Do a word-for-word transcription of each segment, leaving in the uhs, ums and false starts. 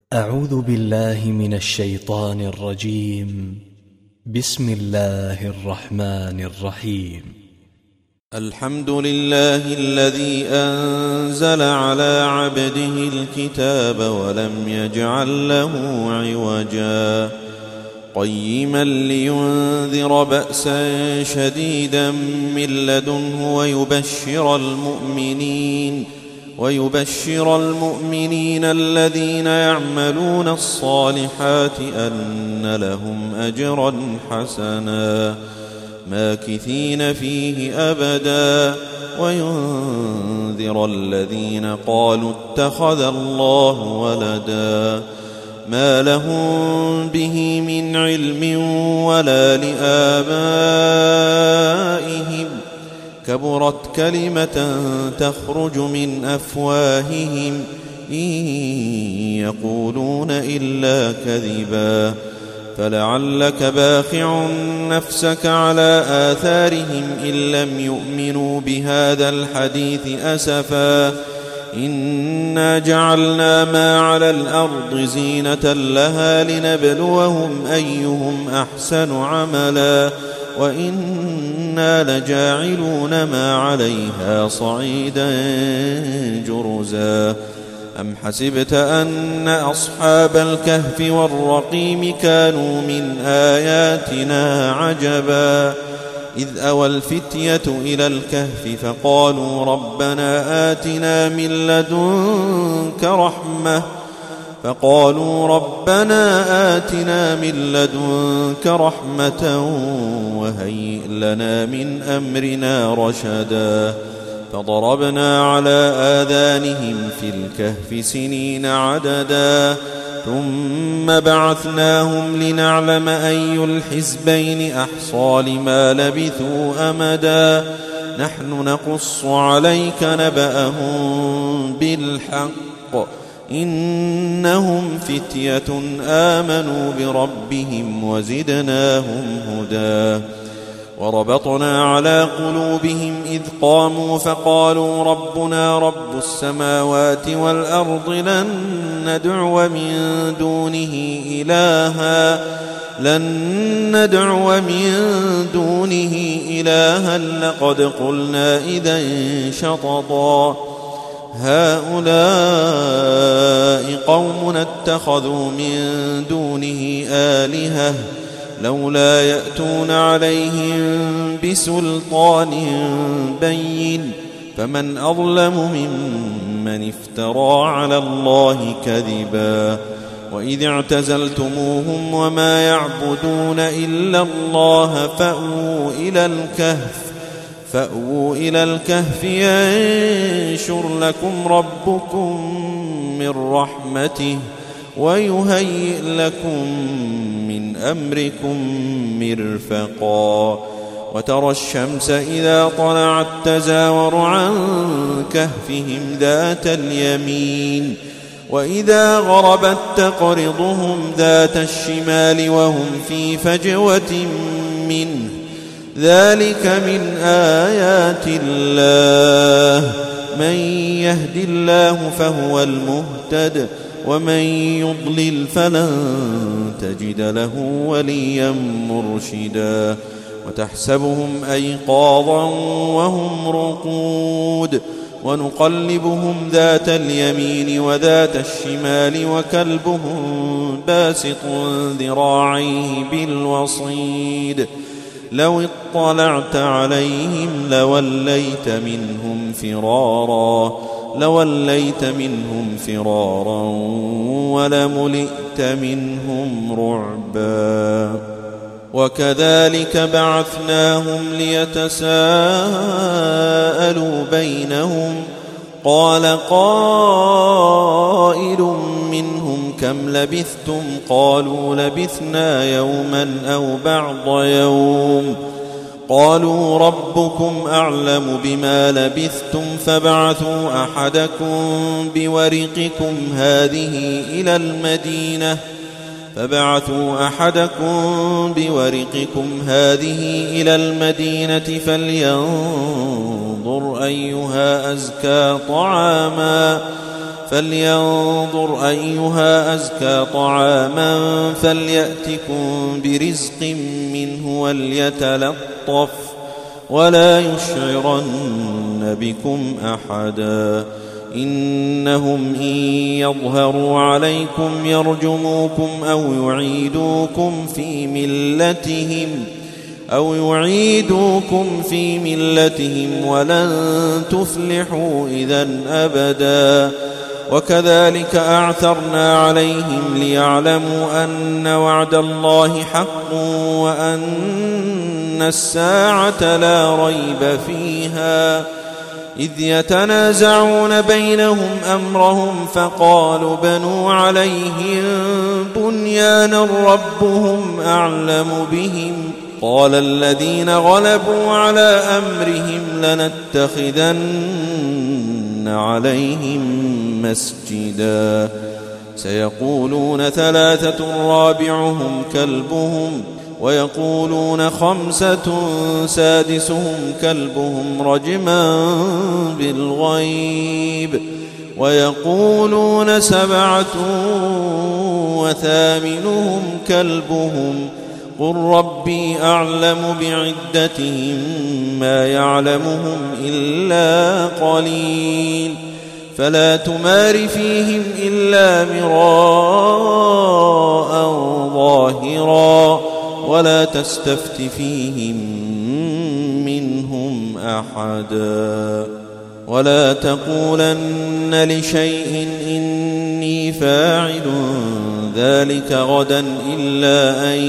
أعوذ بالله من الشيطان الرجيم. بسم الله الرحمن الرحيم. الحمد لله الذي أنزل على عبده الكتاب ولم يجعل له عوجا قيما لينذر بأسا شديدا من لدنه ويبشر المؤمنين ويبشر المؤمنين الذين يعملون الصالحات أن لهم أجرا حسنا ماكثين فيه أبدا وينذر الذين قالوا اتخذ الله ولدا ما لهم به من علم ولا لآبائهم كبرت كلمة تخرج من أفواههم إن يقولون إلا كذبا فلعلك باخع نفسك على آثارهم إن لم يؤمنوا بهذا الحديث أسفا إنا جعلنا ما على الأرض زينة لها لنبلوهم أيهم أحسن عملا وإنا لجاعلون ما عليها صعيدا جرزا أم حسبت أن أصحاب الكهف والرقيم كانوا من آياتنا عجبا إذ أوى الفتية إلى الكهف فقالوا ربنا آتنا من لدنك رحمة فقالوا ربنا آتنا من لدنك رحمة وهيئ لنا من أمرنا رشدا فضربنا على آذانهم في الكهف سنين عددا ثم بعثناهم لنعلم أي الحزبين أحصى لما لبثوا أمدا نحن نقص عليك نبأهم بالحق إنهم فتية آمنوا بربهم وزدناهم هدى وربطنا على قلوبهم إذ قاموا فقالوا ربنا رب السماوات والأرض لن ندعو من دونه إلها لن ندعو من دونه إلها لقد قلنا إذا شططا هؤلاء قوم اتخذوا من دونه آلهة لولا يأتون عليهم بسلطان بين فمن أظلم ممن افترى على الله كذبا وإذ اعتزلتموهم وما يعبدون إلا الله فأووا إلى الكهف فأووا إلى الكهف ينشر لكم ربكم من رحمته ويهيئ لكم من أمركم مرفقا وترى الشمس إذا طلعت تزاور عن كهفهم ذات اليمين وإذا غربت تقرضهم ذات الشمال وهم في فجوة منه ذلك من آيات الله من يهد الله فهو المهتد ومن يضلل فلن تجد له وليا مرشدا وتحسبهم أيقاظا وهم رقود ونقلبهم ذات اليمين وذات الشمال وكلبهم باسط ذراعيه بالوصيد لو اطلعت عليهم لوليت منهم فرارا لوليت منهم فرارا ولملئت منهم رعبا وكذلك بعثناهم ليتساءلوا بينهم قال قائل منهم كم لبثتم قالوا لبثنا يوما أو بعض يوم قالوا ربكم أعلم بما لبثتم فابعثوا أحدكم بورقكم هذه إلى المدينة فبعثوا أحدكم بورقكم هذه إلى المدينة فلينظر أيها أزكى طعاما فلينظر أيها أزكى طعاما فليأتكم برزق منه وليتلطف ولا يشعرن بكم أحدا إنهم إن يظهروا عليكم يرجموكم أو يعيدوكم في ملتهم أو يعيدوكم في ملتهم ولن تفلحوا إذن أبدا وكذلك أعثرنا عليهم ليعلموا أن وعد الله حق وأن الساعة لا ريب فيها إذ يتنازعون بينهم أمرهم فقالوا بنوا عليهم بنيانا ربهم أعلم بهم قال الذين غلبوا على أمرهم لنتخذن عليهم مسجدا سيقولون ثلاثة رابعهم كلبهم ويقولون خمسة سادسهم كلبهم رجما بالغيب ويقولون سبعة وثامنهم كلبهم قل ربي أعلم بعدتهم ما يعلمهم إلا قليل فلا تمار فيهم إلا مراء ظاهرا ولا تستفت فيهم منهم أحدا ولا تقولن لشيء إني فاعل ذلك غدا إلا أن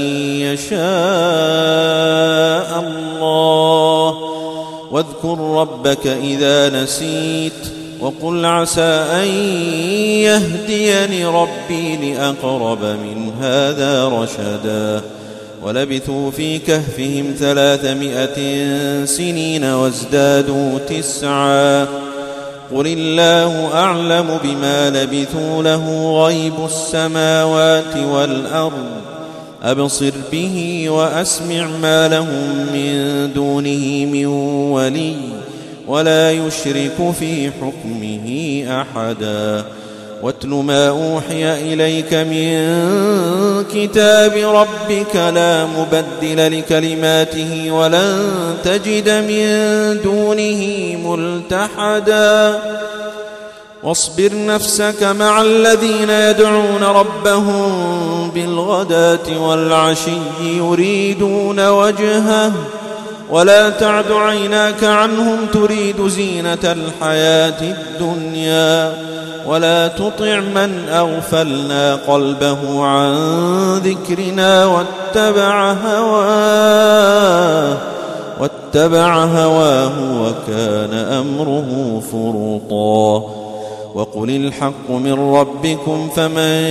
يشاء الله واذكر ربك إذا نسيت وقل عسى أن يهديني ربي لأقرب من هذا رشدا ولبثوا في كهفهم ثلاثمائة سنين وازدادوا تسعا قل الله أعلم بما لبثوا له غيب السماوات والأرض أبصر به وأسمع ما لهم من دونه من ولي ولا يشرك في حكمه أحدا واتل ما أوحي إليك من كتاب ربك لا مبدل لكلماته ولن تجد من دونه ملتحدا واصبر نفسك مع الذين يدعون ربهم بالغداة والعشي يريدون وجهه ولا تعد عيناك عنهم تريد زينة الحياة الدنيا ولا تطع من أغفلنا قلبه عن ذكرنا واتبع هواه واتبع هواه وكان أمره فرطا وقل الحق من ربكم فمن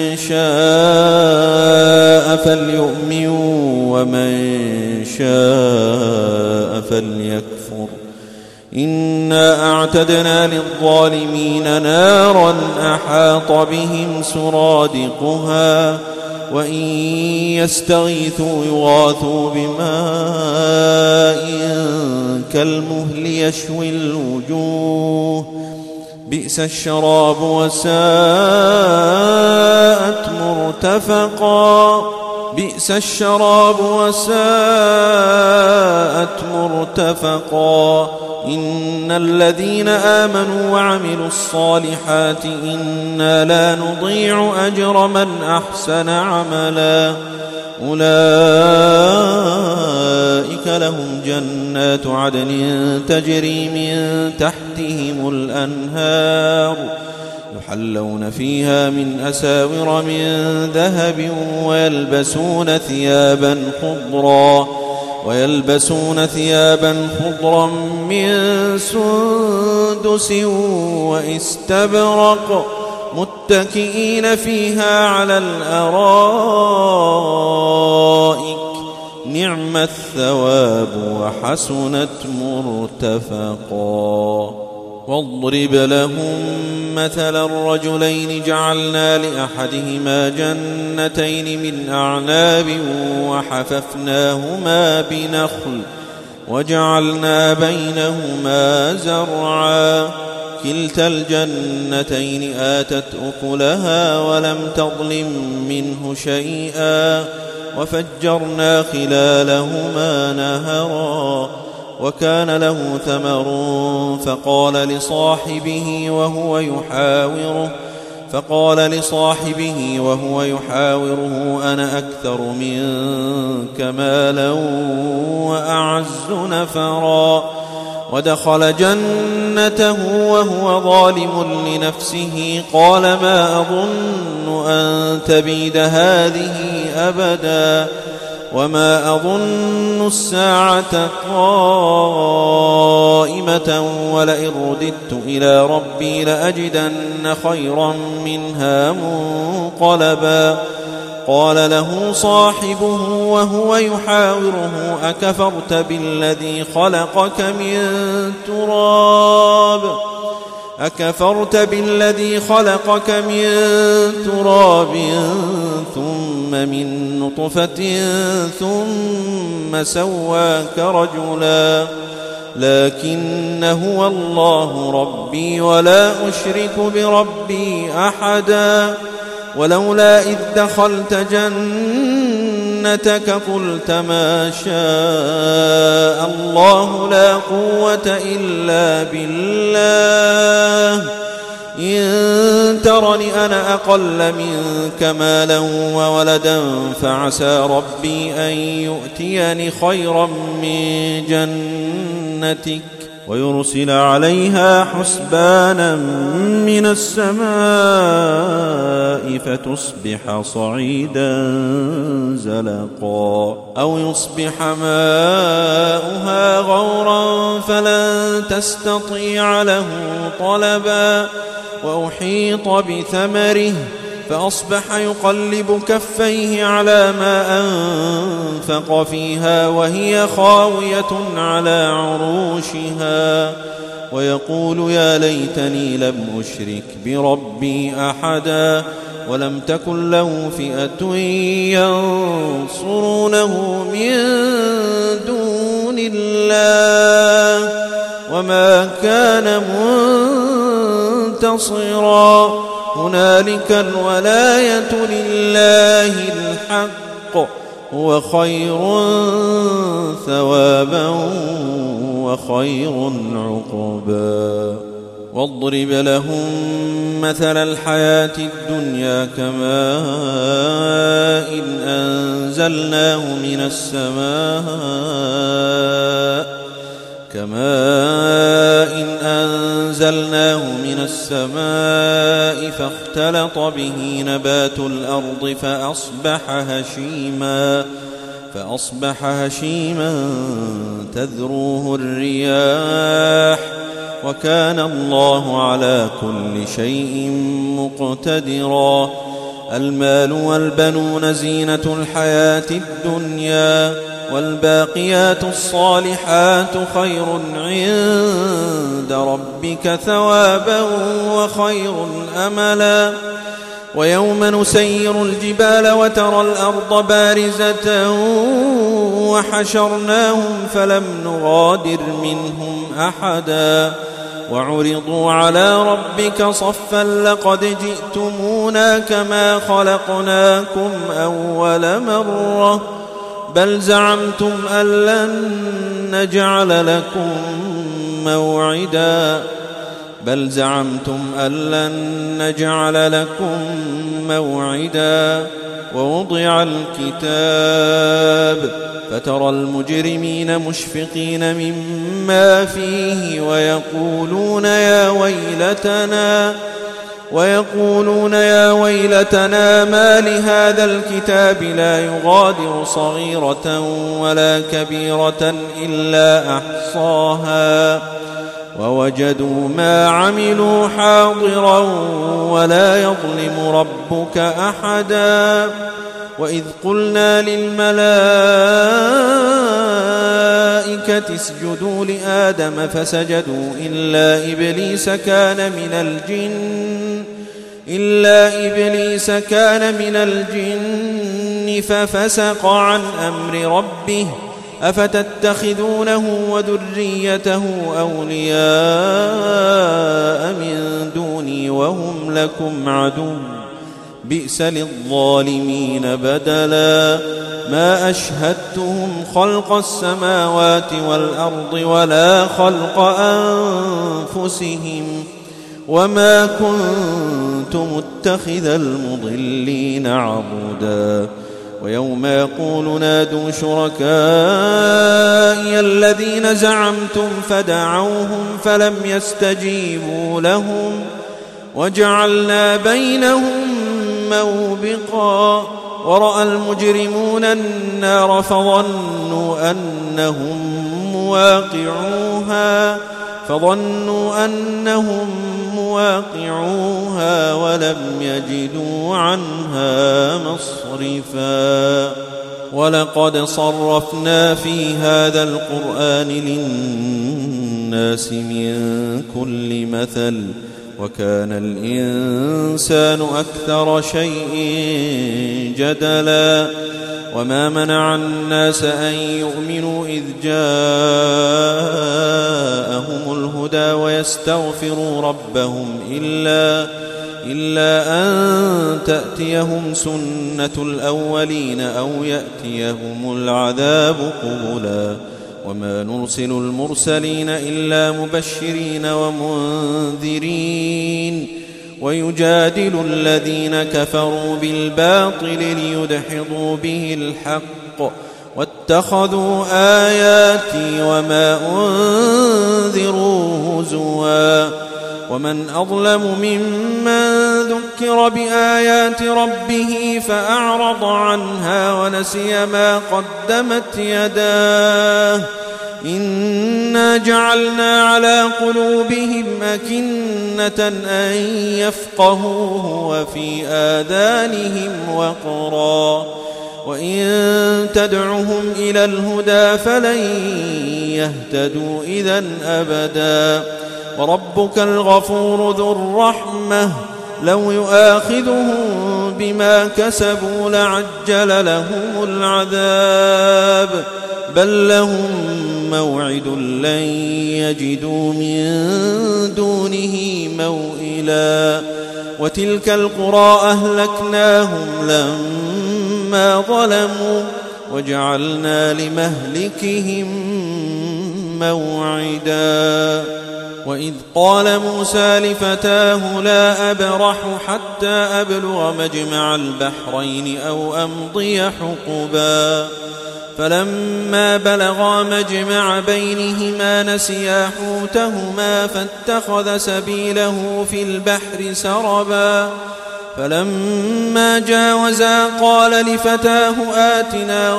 شاء فليؤمن ومن شاء فليكفر إنا أعتدنا للظالمين نارا أحاط بهم سرادقها وإن يستغيثوا يغاثوا بماء كالمهل يشوي الوجوه بئس الشراب وساءت مرتفقا بئس الشراب وساءت مرتفقا إن الذين آمنوا وعملوا الصالحات إنا لا نضيع أجر من أحسن عملا أولئك لهم جنات عدن تجري من تحتهم الأنهار يحلون فيها من أساور من ذهب ويلبسون ثيابا خضرا ويلبسون ثيابا خضرا من سندس واستبرق متكئين فيها على الأرائك نعم الثواب وحسنت مرتفقا واضرب لهم مثل الرجلين جعلنا لأحدهما جنتين من أعناب وحففناهما بنخل وجعلنا بينهما زرعا كلتا الجنتين آتت أكلها ولم تظلم منه شيئا وفجرنا خلالهما نهرا وكان له ثمر فقال لصاحبه وهو يحاوره فقال لصاحبه وهو يحاوره أنا أكثر منك مالا وأعز نفرا ودخل جنته وهو ظالم لنفسه قال ما أظن أن تبيد هذه أبدا وما أظن الساعة قائمة ولئن رددت إلى ربي لأجدن خيرا منها منقلبا قال له صاحبه وهو يحاوره أكفرت بالذي خلقك من تراب أكفرت بالذي خلقك من تراب ثم من نطفة ثم سواك رجلا لكن هو الله ربي ولا أشرك بربي أحدا ولولا إذ دخلت جنتك قلت ما شاء الله لا قوة إلا بالله إن ترني أنا أقل منك مالا وولدا فعسى ربي أن يؤتيني خيرا من جنتك ويرسل عليها حسبانا من السماء فتصبح صعيدا زلقا أو يصبح ماؤها غورا فلن تستطيع له طلبا وأحيط بثمره فأصبح يقلب كفيه على ما أنفق فيها وهي خاوية على عروشها ويقول يا ليتني لم أشرك بربي أحدا ولم تكن له فئة ينصرونه من دون الله وما كان منتصرا هنالك الولاية لله الحق هو خير ثوابا وخير عقبا واضرب لهم مثل الحياة الدنيا كماء أنزلناه من السماء كماء أنزلناه من السماء فاختلط به نبات الأرض فأصبح هشيما فأصبح هشيما تذروه الرياح وكان الله على كل شيء مقتدرا المال والبنون زينة الحياة الدنيا والباقيات الصالحات خير عند ربك ثوابا وخير أملا ويوم نسير الجبال وترى الأرض بارزة وحشرناهم فلم نغادر منهم أحدا وعرضوا على ربك صفا لقد جئتمونا كما خلقناكم أول مرة بل زعمتم أن لن نجعل لكم موعدا بل زعمتم أن لن نجعل لكم موعدا ووضع الكتاب فترى المجرمين مشفقين مما فيه ويقولون يا ويلتنا ويقولون يا ويلتنا ما لهذا الكتاب لا يغادر صغيرة ولا كبيرة إلا أحصاها ووجدوا ما عملوا حاضرا ولا يظلم ربك أحدا وإذ قلنا للملائكة اسجدوا لآدم فسجدوا إلا إبليس كان من الجن إلا إبليس كان من الجن ففسق عن أمر ربه أفتتخذونه وذريته أولياء من دوني وهم لكم عدو بئس للظالمين بدلا ما أشهدتهم خلق السماوات والأرض ولا خلق أنفسهم وما كنت متخذ المضلين عضدا ويوم يقول نادوا شركائي الذين زعمتم فدعوهم فلم يستجيبوا لهم وجعلنا بينهم موبقا ورأى المجرمون النار فظنوا أنهم مواقعوها فظنوا أنهم مواقعوها ولم يجدوا عنها مصرفا ولقد صرفنا في هذا القرآن للناس من كل مثل وكان الإنسان أكثر شيء جدلا وما منع الناس أن يؤمنوا إذ جاءهم الهدى ويستغفروا ربهم إلا, إلا أن تأتيهم سنة الأولين أو يأتيهم العذاب قبلا وما نرسل المرسلين إلا مبشرين ومنذرين ويجادل الذين كفروا بالباطل ليدحضوا به الحق واتخذوا آياتي وما أنذروا هزوا ومن أظلم ممن ذكر بآيات ربه فأعرض عنها ونسي ما قدمت يداه إنا جعلنا على قلوبهم أكنة أن يفقهوه وفي آذانهم وقرا وإن تدعهم إلى الهدى فلن يهتدوا إذن أبدا وربك الغفور ذو الرحمة لو يؤاخذهم بما كسبوا لعجل لهم العذاب بل لهم موعد لن يجدوا من دونه موئلا وتلك القرى أهلكناهم لما ظلموا وجعلنا لمهلكهم موعدا وإذ قال موسى لفتاه لا أبرح حتى أبلغ مجمع البحرين أو أمضي حقبا فلما بلغا مجمع بينهما نسيا حوتهما فاتخذ سبيله في البحر سربا فلما جاوزا قال لفتاه آتنا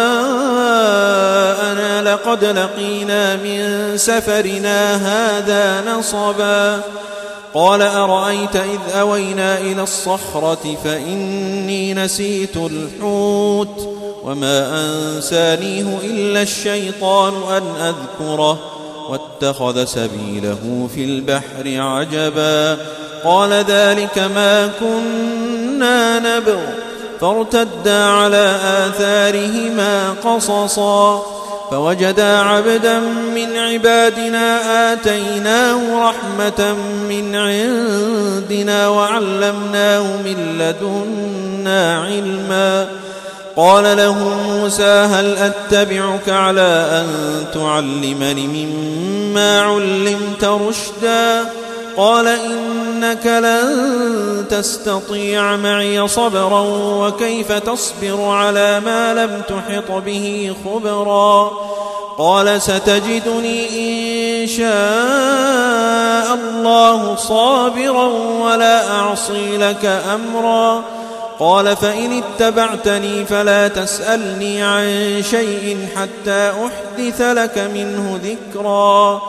غداءنا لقد لقينا من سفرنا هذا نصبا قال أرأيت إذ أوينا إلى الصخرة فإني نسيت الحوت وما أنسانيه إلا الشيطان أن أذكره واتخذ سبيله في البحر عجبا قال ذلك ما كنا نبغ فارتدا على آثارهما قصصا فوجدا عبدا من عبادنا آتيناه رحمة من عندنا وعلمناه من لدنا علما قال له موسى هل أتبعك على أن تعلمني مما علمت رشدا قال إنك لن تستطيع معي صبرا وكيف تصبر على ما لم تحط به خبرا قال ستجدني إن شاء الله صابرا ولا أعصي لك أمرا قال فإن اتبعتني فلا تسألني عن شيء حتى أحدث لك منه ذكرا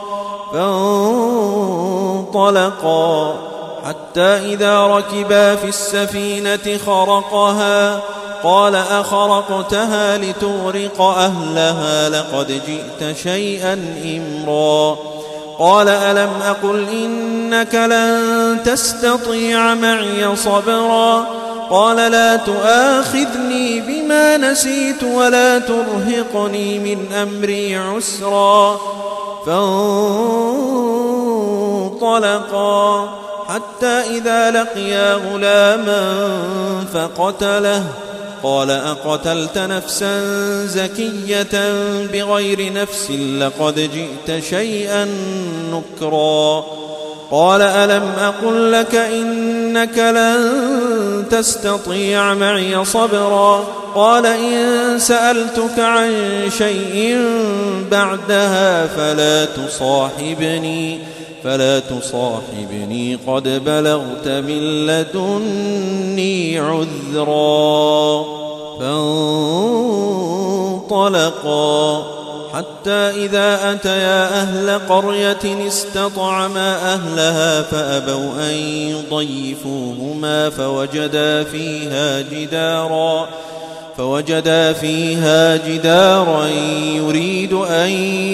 فانطلقا حتى إذا ركبا في السفينة خرقها قال أخرقتها لتغرق أهلها لقد جئت شيئا إمرا قال ألم أقل إنك لن تستطيع معي صبرا قال لا تؤاخذني بما نسيت ولا ترهقني من أمري عسرا فانطلقا حتى إذا لقيا غلاما فقتله قال أقتلت نفسا زكية بغير نفس لقد جئت شيئا نكرا قال ألم أقل لك إنك لن تستطيع معي صبرا قال إن سألتك عن شيء بعدها فلا تصاحبني فلا تصاحبني قد بلغت من لدني عذرا فانطلقا حتى إذا أتيا أهل قرية استطعما أهلها فأبوا أن يضيفوهما فوجدا فيها جدارا فوجدا فيها جدارا يريد أن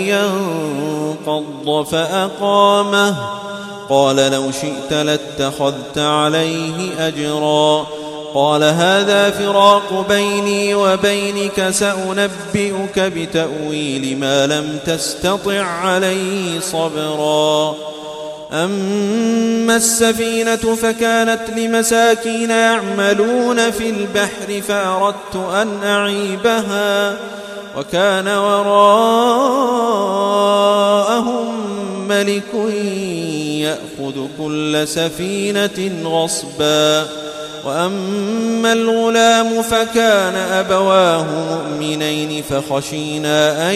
ينقض فأقامه قال لو شئت لاتخذت عليه أجرا قال هذا فراق بيني وبينك سأنبئك بتأويل ما لم تستطع عليه صبرا أما السفينة فكانت لمساكين يعملون في البحر فأردت أن أعيبها وكان وراءهم ملك يأخذ كل سفينة غصبا وأما الغلام فكان أبواه مؤمنين فخشينا أن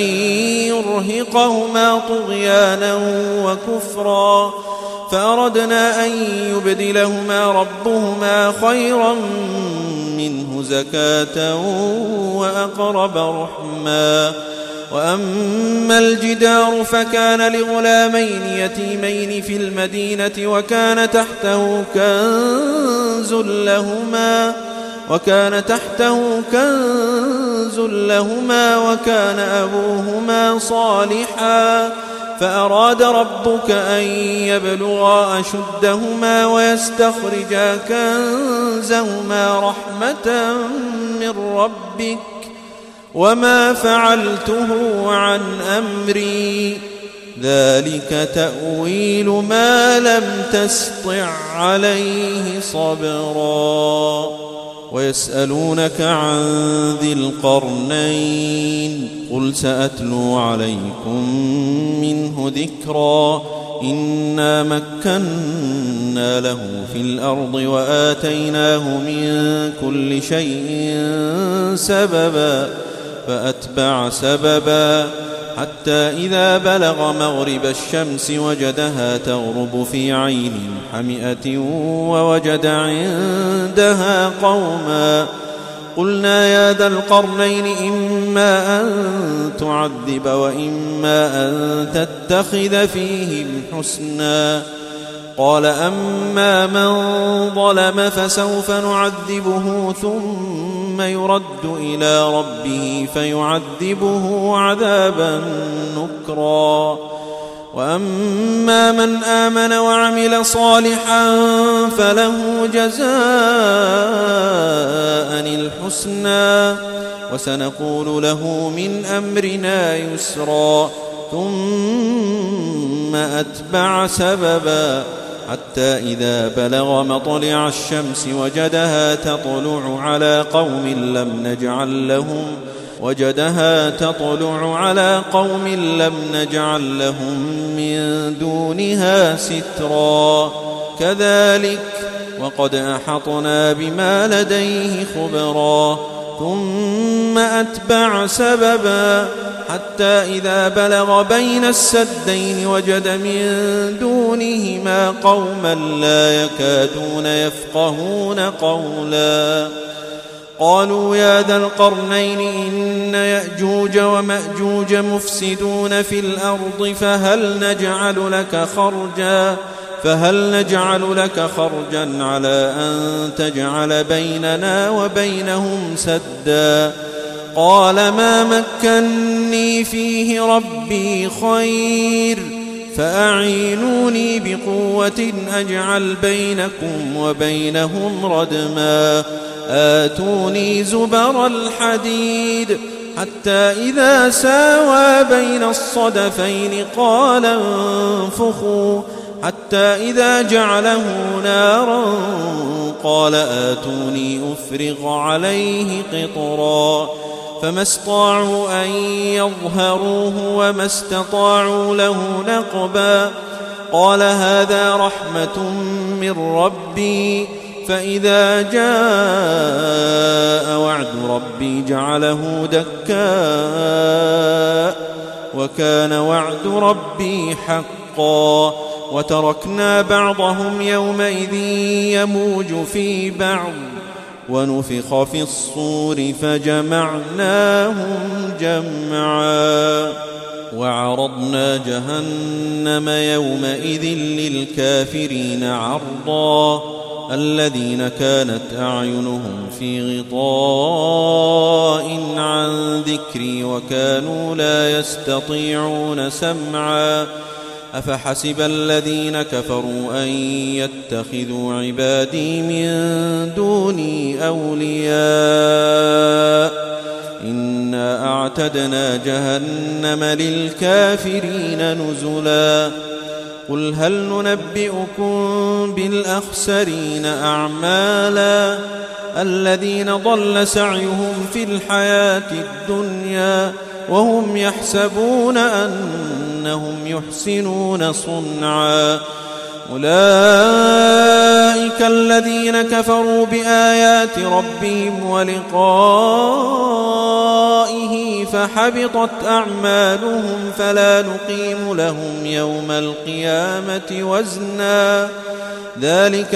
يرهقهما طغيانا وكفرا فأردنا أن يبدلهما ربهما خيرا منه زكاة وأقرب رحما وأما الجدار فكان لغلامين يتيمين في المدينة وكان تحته كنز لهما وكان تحته كنز لهما وكان أبوهما صالحا فأراد ربك أن يبلغا أشدهما ويستخرجا كنزهما رحمة من ربك وما فعلته عن أمري ذلك تأويل ما لم تسطع عليه صبرا ويسألونك عن ذي القرنين قل سأتلو عليكم منه ذكرا إنا مكنا له في الأرض وآتيناه من كل شيء سببا فأتبع سببا حتى إذا بلغ مغرب الشمس وجدها تغرب في عين حمئة ووجد عندها قوما قلنا يا ذا القرنين إما أن تعذب وإما أن تتخذ فيهم حسنا قال أما من ظلم فسوف نعذبه ثم يرد إلى ربه فيعذبه عذابا نكرا وأما من آمن وعمل صالحا فله جزاء الحسنى وسنقول له من أمرنا يسرا ثم أتبع سببا حتى إذا بلغ مطلع الشمس وجدها تطلع على قوم لم نجعل لهم وجدها تطلع على قوم لم نجعل لهم من دونها سترا كذلك وقد أحطنا بما لديه خبرا ثم أتبع سببا حتى إذا بلغ بين السدين وجد من دونهما قوما لا يكادون يفقهون قولا قالوا يا ذا القرنين إن يأجوج ومأجوج مفسدون في الأرض فهل نجعل لك خرجا فهل نجعل لك خرجا على أن تجعل بيننا وبينهم سدا قال ما مكني فيه ربي خير فأعينوني بقوة أجعل بينكم وبينهم ردما آتوني زبر الحديد حتى إذا ساوى بين الصدفين قال انفخوا حتى إذا جعله نارا قال آتوني أفرغ عليه قطرا فما استطاعوا أن يظهروه وما استطاعوا له نقبا قال هذا رحمة من ربي فإذا جاء وعد ربي جعله دكاء وكان وعد ربي حقا وتركنا بعضهم يومئذ يموج في بعض ونفخ في الصور فجمعناهم جمعا وعرضنا جهنم يومئذ للكافرين عرضا الذين كانت أعينهم في غطاء عن ذكري وكانوا لا يستطيعون سمعا أفحسب الذين كفروا أن يتخذوا عبادي من دوني أولياء إنا أعتدنا جهنم للكافرين نزلا قل هل ننبئكم بالأخسرين أعمالا الذين ضل سعيهم في الحياة الدنيا وهم يحسبون أنهم يحسنون صنعا أولئك الذين كفروا بآيات ربهم ولقائه فحبطت أعمالهم فلا نقيم لهم يوم القيامة وزنا ذلك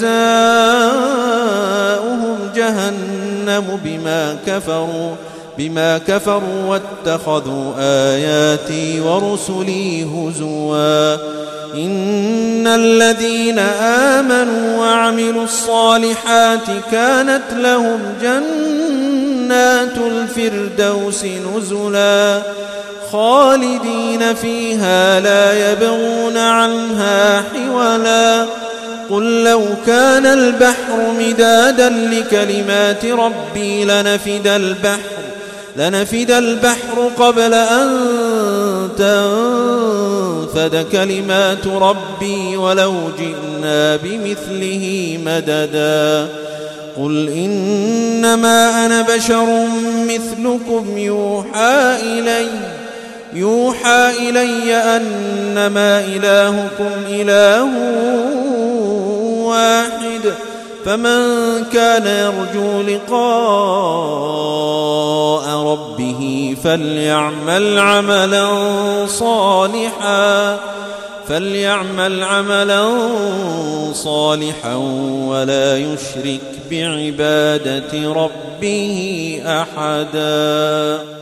جزاؤهم جهنم بما كفروا بما كفروا واتخذوا آياتي ورسلي هزوا إن الذين آمنوا وعملوا الصالحات كانت لهم جنات الفردوس نزلا خالدين فيها لا يبغون عنها حولا قل لو كان البحر مدادا لكلمات ربي لنفد البحر لنفد البحر قبل أن تنفد كلمات ربي ولو جئنا بمثله مددا قل إنما أنا بشر مثلكم يوحى إلي يوحى إلي أنما إلهكم إله واحد فمن كان يرجو لقاء ربه فليعمل عملا صالحا فليعمل عملا صالحا ولا يشرك بعبادة ربه أحدا.